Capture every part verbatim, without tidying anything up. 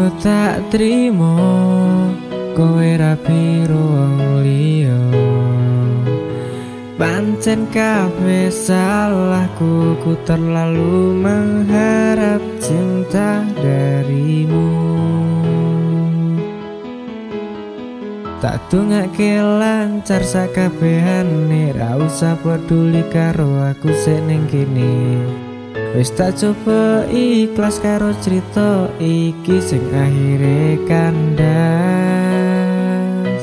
Apa tak trimo kowe rapi wong liya, pancen kabeh salahku, ku terlalu mengharap cinta darimu. Tak tungake lancar sakabehane, ra usah peduli karo aku sik ning kene. Wis tak coba ikhlas karo cerita iki sing akhire kandas.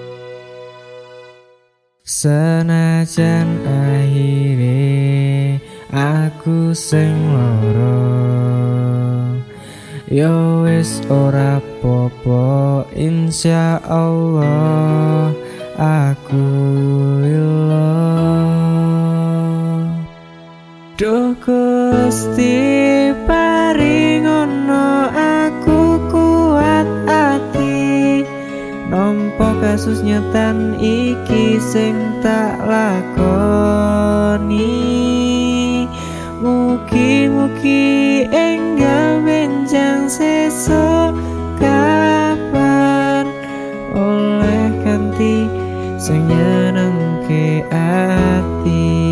Senajan akhire aku sing lara, yo wis ora popo, insyaallah aku lilo. Duh Gusti paringono aku kuat ati, nampa kasus nyetan iki sing tak lakoni. Mugi-mugi enggal benjang sesuk kapan oleh ganti sing nyenengke ati.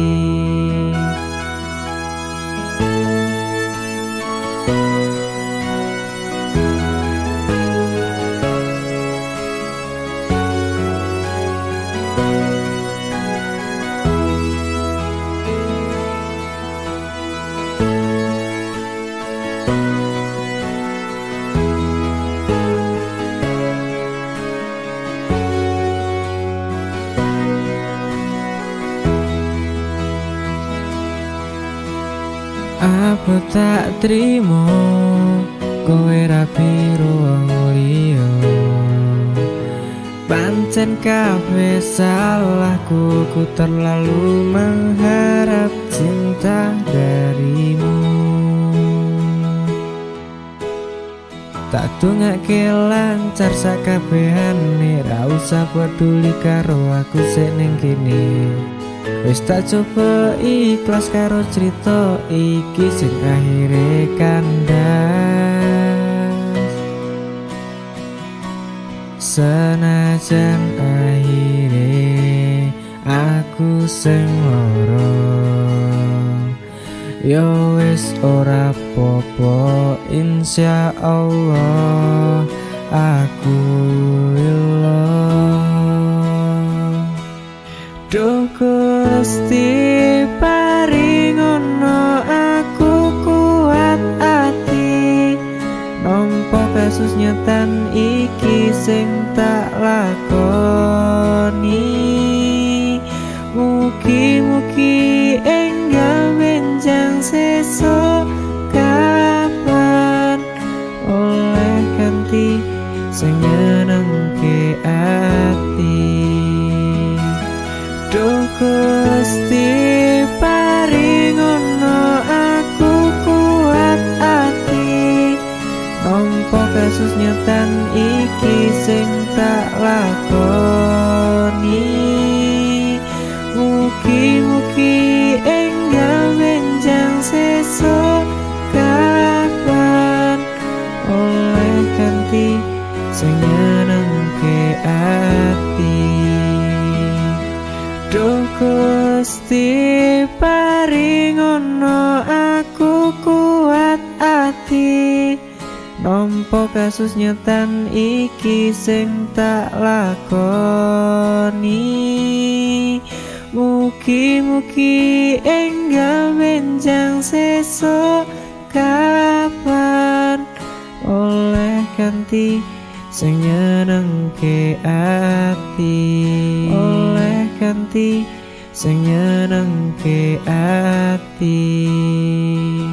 Apa tak trimo kowe rapi wong liya, pancen kabeh salahku, ku terlalu mengharap cinta darimu. Tak tungake lancar sakabehane, ra usah peduli karo aku sik ning kene. Wis tak coba ikhlas karo cerita iki sing akhire kandas. Senajan akhire aku sing lara, yo wis ora popo, insyaallah aku lilo. Duh Gusti paringono aku kuat ati, nampa kasus nyetan iki sing tak lakoni. Mugi-mugi enggal benjang sesuk kapan oleh ganti sing nyenengke ati. Duh Gusti paringono aku kuat ati, nampa kasus nyetan iki sing tak lakoni. Mugi-mugi enggal benjang sesuk kapan oleh ganti sing nyenengke ati. Duh Gusti paringono aku kuat ati, nampa kasus nyetan iki sing tak lakoni. Mugi-mugi enggal benjang sesuk kapan oleh ganti sing nyenengke ati, oleh ganti sing nyenengke ati.